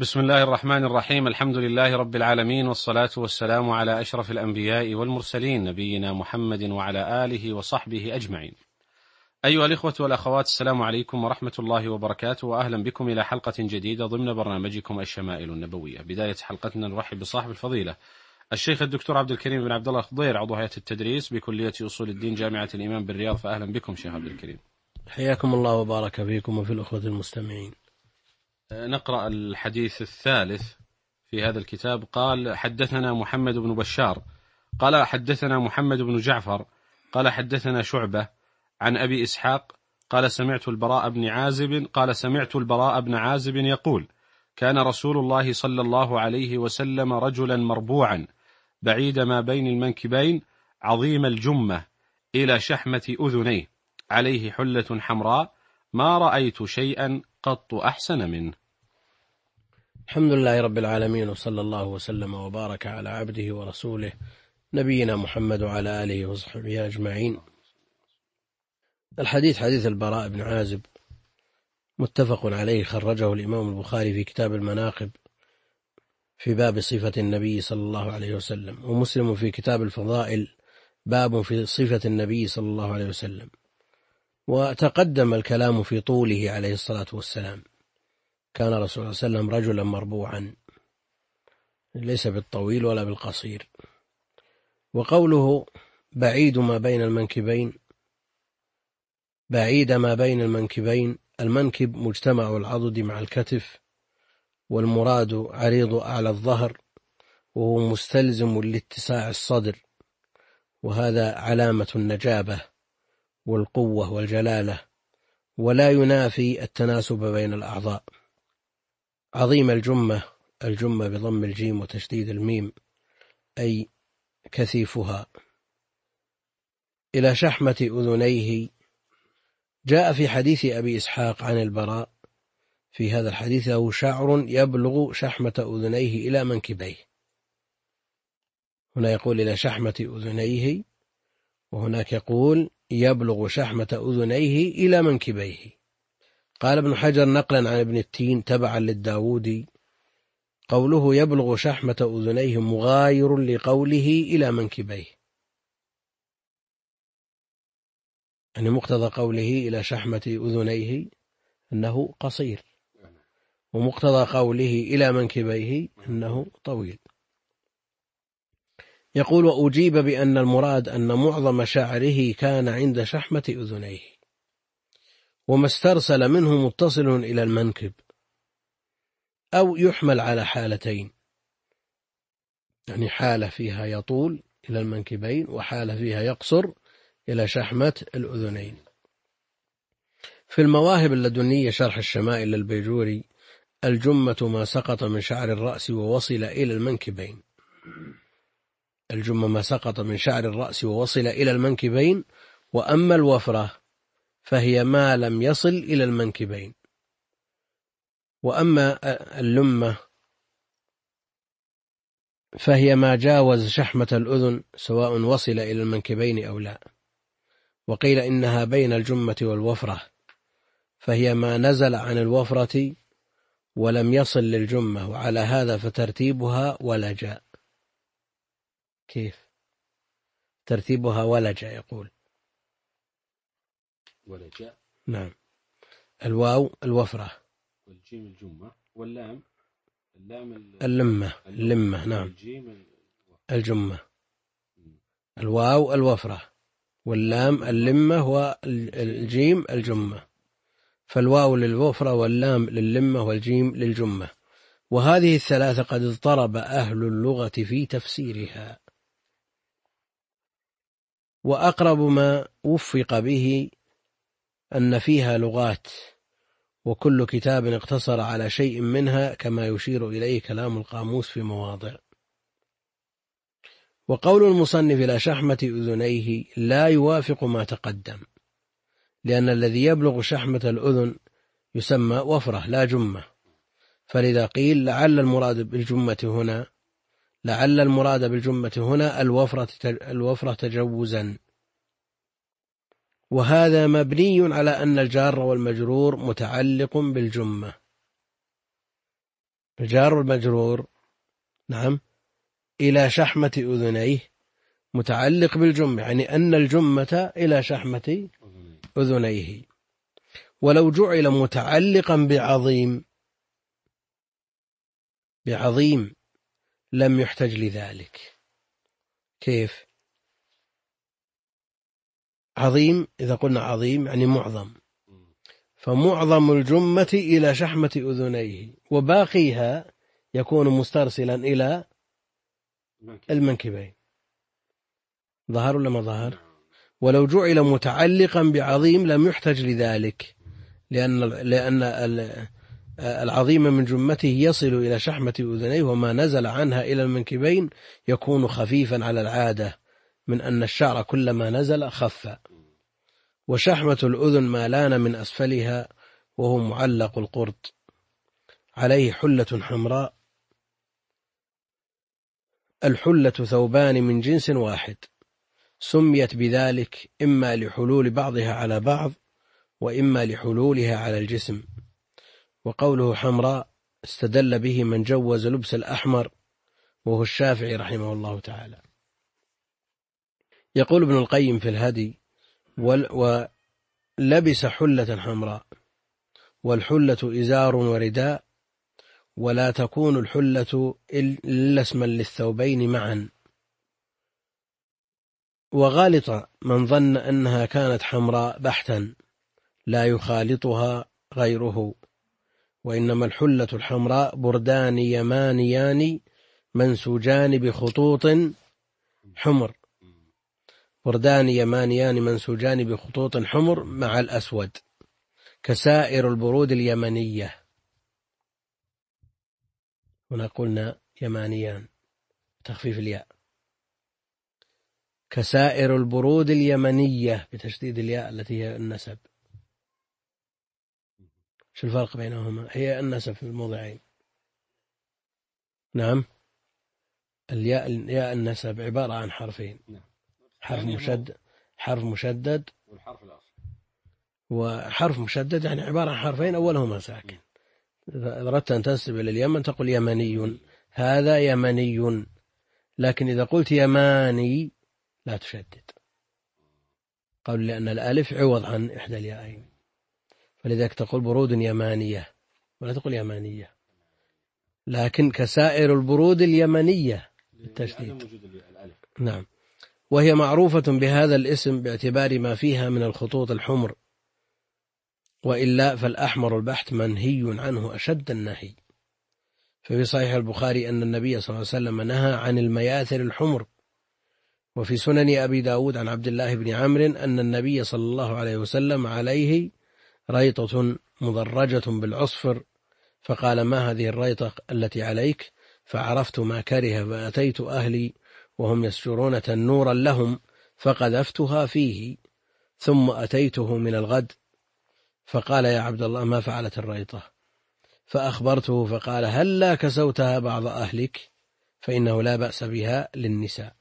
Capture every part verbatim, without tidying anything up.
بسم الله الرحمن الرحيم. الحمد لله رب العالمين، والصلاة والسلام على أشرف الأنبياء والمرسلين، نبينا محمد وعلى آله وصحبه أجمعين. أيها الإخوة والأخوات، السلام عليكم ورحمة الله وبركاته، وأهلا بكم إلى حلقة جديدة ضمن برنامجكم الشمائل النبوية. بداية حلقتنا نرحب بصاحب الفضيلة الشيخ الدكتور عبد الكريم بن عبد الله الخضير، عضو هيئة التدريس بكلية أصول الدين جامعة الإمام بالرياض. فأهلا بكم شيخ عبد الكريم. حياكم الله وبارك فيكم وفي الأخوة المستمعين. نقرأ الحديث الثالث في هذا الكتاب. قال: حدثنا محمد بن بشار قال حدثنا محمد بن جعفر قال حدثنا شعبة عن أبي إسحاق قال سمعت البراء بن عازب قال سمعت البراء بن عازب يقول: كان رسول الله صلى الله عليه وسلم رجلا مربوعا بعيد ما بين المنكبين عظيم الجمة إلى شحمة أذنيه، عليه حلة حمراء، ما رأيت شيئا قط أحسن منه. الحمد لله رب العالمين، وصلى الله وسلم وبارك على عبده ورسوله نبينا محمد وعلى آله وصحبه أجمعين. الحديث حديث البراء بن عازب، متفق عليه، خرجه الإمام البخاري في كتاب المناقب في باب صفة النبي صلى الله عليه وسلم، ومسلم في كتاب الفضائل باب في صفة النبي صلى الله عليه وسلم. وتقدم الكلام في طوله عليه الصلاة والسلام. كان رسول الله صلى الله عليه وسلم رجلا مربوعا، ليس بالطويل ولا بالقصير. وقوله بعيد ما بين المنكبين، بعيد ما بين المنكبين، المنكب مجتمع العضد مع الكتف، والمراد عريض أعلى الظهر، وهو مستلزم لاتساع الصدر، وهذا علامة النجابة والقوة والجلالة، ولا ينافي التناسب بين الأعضاء. عظيم الجمة، الجمة بضم الجيم وتشديد الميم، أي كثيفها، إلى شحمة أذنيه. جاء في حديث أبي إسحاق عن البراء في هذا الحديث له شعر يبلغ شحمة أذنيه إلى منكبيه. هنا يقول إلى شحمة أذنيه، وهناك يقول يبلغ شحمة أذنيه إلى منكبيه. قال ابن حجر نقلا عن ابن التين تبعا للداودي: قوله يبلغ شحمة أذنيه مغاير لقوله إلى منكبيه، يعني مقتضى قوله إلى شحمة أذنيه أنه قصير، ومقتضى قوله إلى منكبيه أنه طويل. يقول: وأجيب بأن المراد أن معظم شعره كان عند شحمة أذنيه، وما استرسل منه متصل إلى المنكب، أو يحمل على حالتين، يعني حالة فيها يطول إلى المنكبين، وحالة فيها يقصر إلى شحمة الأذنين. في المواهب اللدنية شرح الشمائل للبيجوري: الجمة ما سقط من شعر الرأس ووصل إلى المنكبين. الجمة ما سقط من شعر الرأس ووصل إلى المنكبين، وأما الوفرة فهي ما لم يصل إلى المنكبين. وأما اللمة فهي ما جاوز شحمة الأذن سواء وصل إلى المنكبين أو لا. وقيل إنها بين الجمة والوفرة، فهي ما نزل عن الوفرة ولم يصل للجمة، وعلى هذا فترتيبها ولجا. كيف ترتيبها ولجا؟ يقول ولجا، نعم، الواو الوفرة، والجيم الجمة، واللام اللام اللمة اللمة نعم، الجمة، الواو الوفرة، واللام اللمة، والجيم الجمة. فالواو للوفرة، واللام لللمة، والجيم للجمة. وهذه الثلاثة قد اضطرب أهل اللغة في تفسيرها، وأقرب ما وفق به أن فيها لغات، وكل كتاب اقتصر على شيء منها، كما يشير إليه كلام القاموس في مواضع. وقول المصنف إلى شحمة أذنيه لا يوافق ما تقدم، لأن الذي يبلغ شحمة الأذن يسمى وفرة لا جمة، فلذا قيل لعل المراد بالجمة هنا لعل المراد بالجمة هنا الوفرة الوفرة تجوزا. وهذا مبني على أن الجار والمجرور متعلق بالجمة، الجار والمجرور نعم إلى شحمة أذنيه متعلق بالجمة، يعني أن الجمة إلى شحمة أذنيه. ولو جعل متعلقا بعظيم بعظيم لم يحتج لذلك. كيف؟ عظيم إذا قلنا عظيم يعني معظم، فمعظم الجمة إلى شحمة أذنيه وباقيها يكون مسترسلا إلى المنكبين. ظهر ولا ما ظهر؟ ولو جعل متعلقا بعظيم لم يحتج لذلك، لأن لأن العظيم من جمته يصل إلى شحمة أذنيه، وما نزل عنها إلى المنكبين يكون خفيفا على العادة، من أن الشعر كلما نزل خف. وشحمة الأذن ما لان من أسفلها وهو معلق القرط، عليه حلة حمراء. الحلة ثوبان من جنس واحد سميت بذلك إما لحلول بعضها على بعض وإما لحلولها على الجسم. وقوله حمراء استدل به من جوز لبس الأحمر وهو الشافعي رحمه الله تعالى. يقول ابن القيم في الهدي: ولبس حلة حمراء، والحلة إزار ورداء، ولا تكون الحلة إلا اسما للثوبين معا. وغالط من ظن أنها كانت حمراء بحتا لا يخالطها غيره، وإنما الحلة الحمراء بردان يمانيان منسوجان بخطوط حمر، بردان يمانيان منسوجان بخطوط حمر مع الأسود، كسائر البرود اليمنية. هنا قلنا يمانيان تخفيف الياء، كسائر البرود اليمنية بتشديد الياء التي هي النسب. شو الفرق بينهما؟ هي النسب في الموضعين. نعم، الياء الياء النسب عبارة عن حرفين، حرف مشدد حرف مشدد وحرف مشدد، يعني عبارة عن حرفين أولهما ساكن. إذا أردت أن تنسب إلى اليمن تقول يمني، هذا يمني. لكن إذا قلت يماني لا تشدد، قالوا لأن الألف عوض عن إحدى اليائين، فلذلك تقول برود يمانية ولا تقول يمانية. لكن كسائر البرود اليمنية بالتشديد. نعم. وهي معروفة بهذا الاسم باعتبار ما فيها من الخطوط الحمر، وإلا فالأحمر البحت منهي عنه أشد النهي. ففي صحيح البخاري أن النبي صلى الله عليه وسلم نهى عن المياثر الحمر. وفي سنن أبي داود عن عبد الله بن عمرو أن النبي صلى الله عليه وسلم عليه ريطة مضرجة بالعصفر، فقال: ما هذه الريطة التي عليك؟ فعرفت ما كره، فأتيت أهلي وهم يسجرون تنورا لهم فقذفتها فيه، ثم أتيته من الغد فقال: يا عبد الله ما فعلت الريطة؟ فأخبرته فقال: هل لا كسوتها بعض أهلك؟ فإنه لا بأس بها للنساء.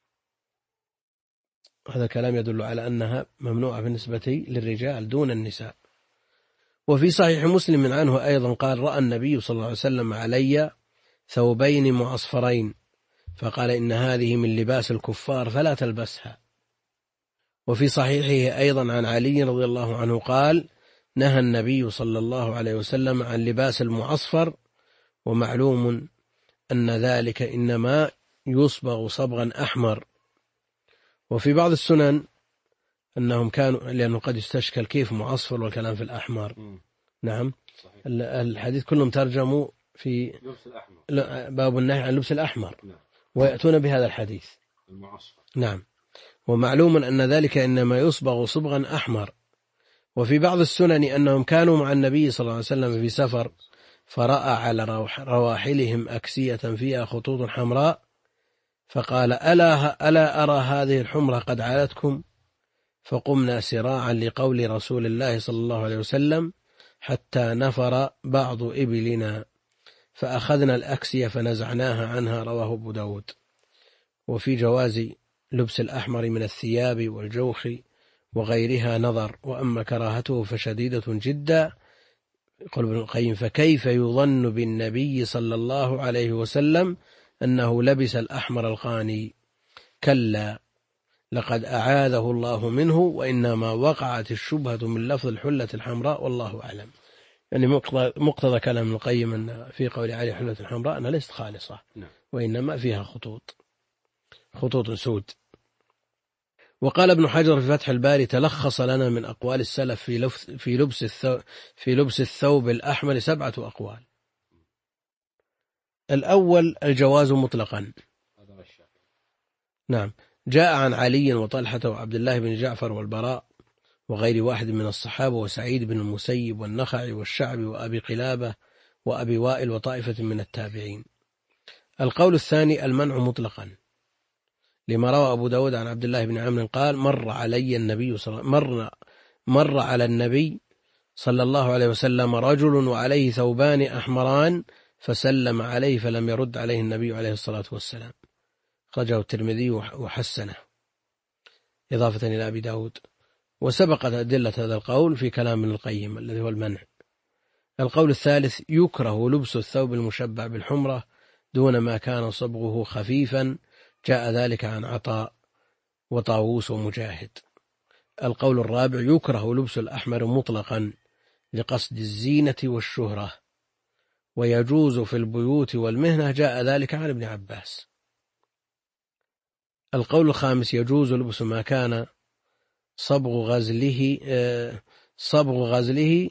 هذا كلام يدل على أنها ممنوعة بالنسبة للرجال دون النساء. وفي صحيح مسلم عنه أيضا قال: رأى النبي صلى الله عليه وسلم علي ثوبين معصفرين، فقال: إن هذه من لباس الكفار فلا تلبسها. وفي صحيحه أيضا عن علي رضي الله عنه قال: نهى النبي صلى الله عليه وسلم عن لباس المعصفر، ومعلوم أن ذلك إنما يصبغ صبغا أحمر. وفي بعض السنن أنهم كانوا، لأنه قد يستشكل كيف معصفر والكلام في الأحمر. م. نعم، صحيح. الحديث كلهم ترجموا في لبس الأحمر، باب النهي عن لبس الأحمر. نعم. ويأتون بهذا الحديث المعصفر. نعم. ومعلوم أن ذلك إنما يصبغ صبغا أحمر. وفي بعض السنن أنهم كانوا مع النبي صلى الله عليه وسلم في سفر، فرأى على رواحلهم أكسية فيها خطوط حمراء، فقال: ألا, ألا أرى هذه الحمرة قد علتكم؟ فقمنا سراعا لقول رسول الله صلى الله عليه وسلم حتى نفر بعض إبلنا، فأخذنا الأكسية فنزعناها عنها. رواه أبو داود. وفي جواز لبس الأحمر من الثياب والجوخ وغيرها نظر، وأما كراهته فشديدة جدا يقول ابن القيم: فكيف يظن بالنبي صلى الله عليه وسلم أنه لبس الأحمر الغاني؟ كلا، لقد أعاذه الله منه، وإنما وقعت الشبهة من لفظ الحلة الحمراء، والله أعلم. يعني مقتضى كلام ابن القيم أن في قول عليه حلة الحمراء أنها ليست خالصة، وإنما فيها خطوط خطوط سود. وقال ابن حجر في فتح الباري: تلخص لنا من أقوال السلف في لبس في لبس الثوب في لبس الثوب الأحمر سبعة أقوال. الأول: الجواز مطلقا. نعم، جاء عن علي وطلحة وعبد الله بن جعفر والبراء وغير واحد من الصحابة وسعيد بن المسيب والنخعي والشعبي وأبي قلابة وأبي وائل وطائفة من التابعين. القول الثاني: المنع مطلقا، لما روى أبو داود عن عبد الله بن عمرو قال: مر علي النبي صلى مر مر على النبي صلى الله عليه وسلم رجل وعليه ثوبان أحمران فسلم عليه فلم يرد عليه النبي عليه الصلاة والسلام. أخرجه الترمذي وحسنه إضافة إلى أبي داود. وسبقت أدلة هذا القول في كلام ابن القيم الذي هو المنع. القول الثالث: يكره لبس الثوب المشبع بالحمرة دون ما كان صبغه خفيفا، جاء ذلك عن عطاء وطاووس ومجاهد. القول الرابع: يكره لبس الأحمر مطلقا لقصد الزينة والشهرة، ويجوز في البيوت والمهنة، جاء ذلك عن ابن عباس. القول الخامس: يجوز لبس ما كان صبغ غزله صبغ غزله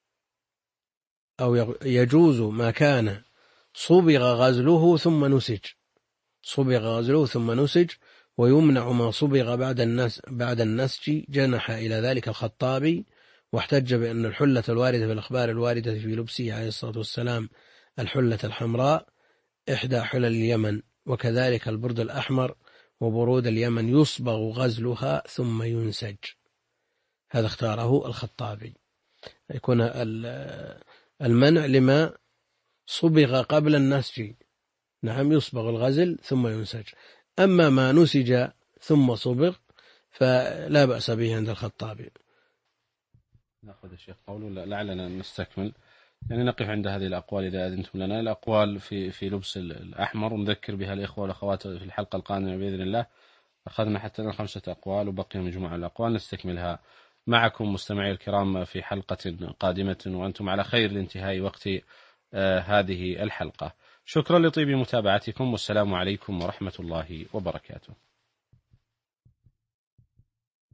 أو يجوز ما كان صبغ غزله ثم نسج صبغ غزله ثم نسج ويمنع ما صبغ بعد النس بعد النسج، جنح إلى ذلك الخطابي، واحتج بأن الحلة الواردة في الأخبار الواردة في لبسه عليه الصلاة والسلام الحلة الحمراء إحدى حلل اليمن، وكذلك البرد الأحمر وبرود اليمن يصبغ غزلها ثم ينسج. هذا اختاره الخطابي، يكون المنع لما صبغ قبل النسج، نعم، يصبغ الغزل ثم ينسج. أما ما نسج ثم صبغ فلا بأس به عند الخطابي. نأخذ الشيخ قوله لعلنا نستكمل، يعني نقف عند هذه الأقوال إذا أذنتم لنا. الأقوال في في لبس الأحمر ونذكر بها الإخوة والأخوات في الحلقة القادمة بإذن الله. أخذنا حتى خمسة أقوال وبقي مجموعة الأقوال نستكملها معكم مستمعي الكرام في حلقة قادمة، وأنتم على خير لانتهاء وقت آه هذه الحلقة. شكرا لطيب متابعتكم، والسلام عليكم ورحمة الله وبركاته.